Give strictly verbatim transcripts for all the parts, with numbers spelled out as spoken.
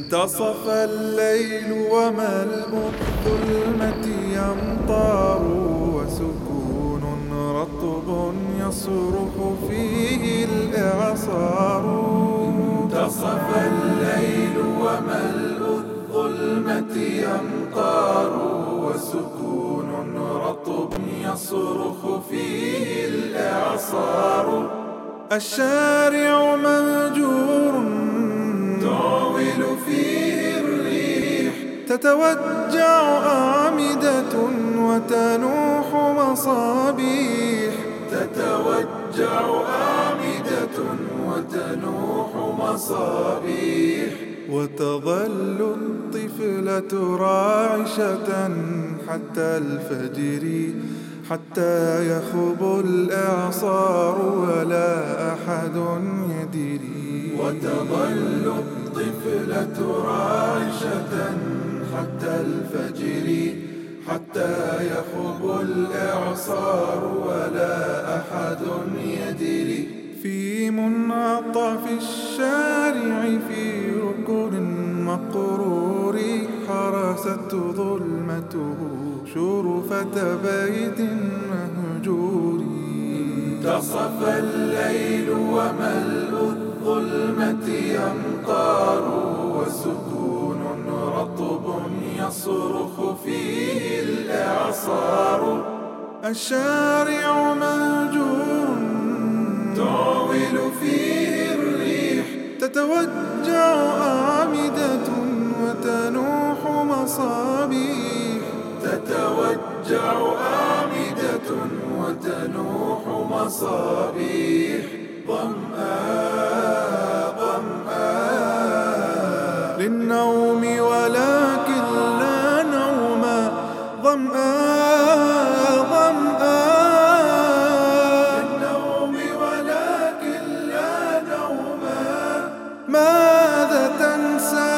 انتصف الليل وملء الظلمة أمطار وسكون رطب يصرخ فيه الإعصار. انتصف الليل وملء الظلمة أمطار وسكون رطب يصرخ فيه الإعصار. الشارع مهجور تعول فيه الريح، تتوجع أعمدة وتنوح مصابيح. تتوجع أعمدة وتنوح مصابيح. وتظل الطفلة راعشة حتى الفجر، حتى يخب الإعصار ولا أحد يدري. وتظل الطفلة راعشة حتى الفجر، حتى يخب الإعصار ولا أحد يدري. في منعطف الشارع في ركن مقرور حرسته ظلمته شرفة بيت مهجور. انتصف الليل وملء الظلمة أمطار وسكون رطب يصرخ فيه الإعصار. الشارع مهجور تعول فيه الريح، تتوجع أعمدة وتنوح مصابيح. تتوجع أعمدة وتنوح مصابيح. ظمآن ظمآن للنوم ولكن لا نوم، ظمآن ظمآن للنوم ولكن لا نوم. ماذا تنسى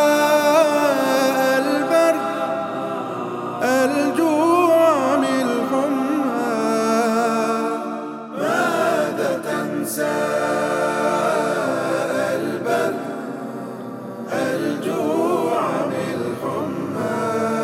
البرد الجوع من الحمى؟ ماذا تنسى البرد الجوع من الحمى؟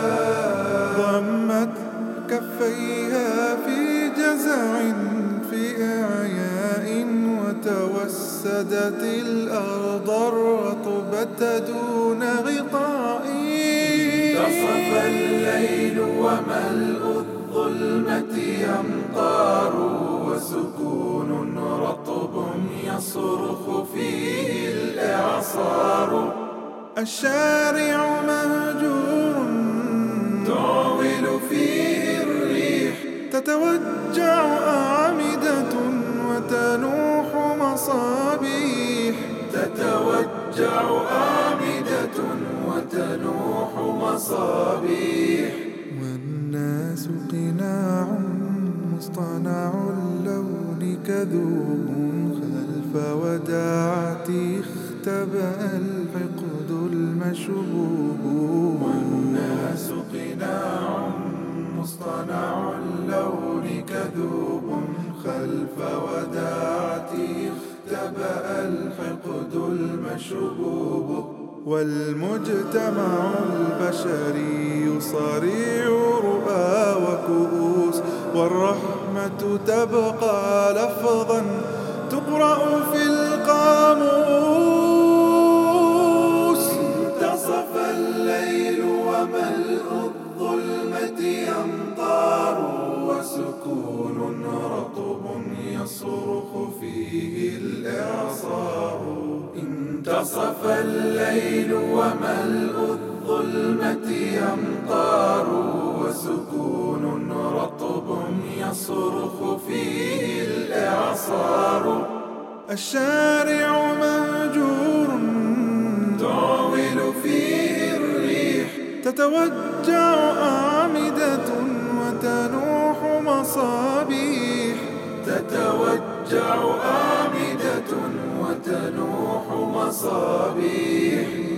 ضمت كفيها في جزع في إعياء وتوسدت الأرض الرطبة دون غطاء. انتصف الليل وملء الظلمة أمطار وسكون رطب يصرخ فيه الإعصار. الشارع مهجور تعول فيه الريح، تتوجع أعمدة وتنوح مصابيح. تتوجع أعمدة وتنوح مصابيح. والناس قناع مصطنع اللون كذوب خلف وداعتي اختبأ الحقد المشبوب. والناس قناع مصطنع اللون كذوب خلف وداعتي اختبأ الحقد المشبوب. والمجتمع البشري صريع رؤى وكؤوس، والرحمة تبقى لفظا تقرأ في القاموس. انتصف الليل وملء الظلمة أمطار وسكون رطب يصرخ فيه الإعصار. انتصف الليل وملء الظلمة أمطار وسكون رطب يصرخ فيه الإعصار. الشارع مهجور تعول فيه الريح، تتوجع أعمدة وتنوح مصابيح. تتوجع أعمدة وتنوح مصابيح.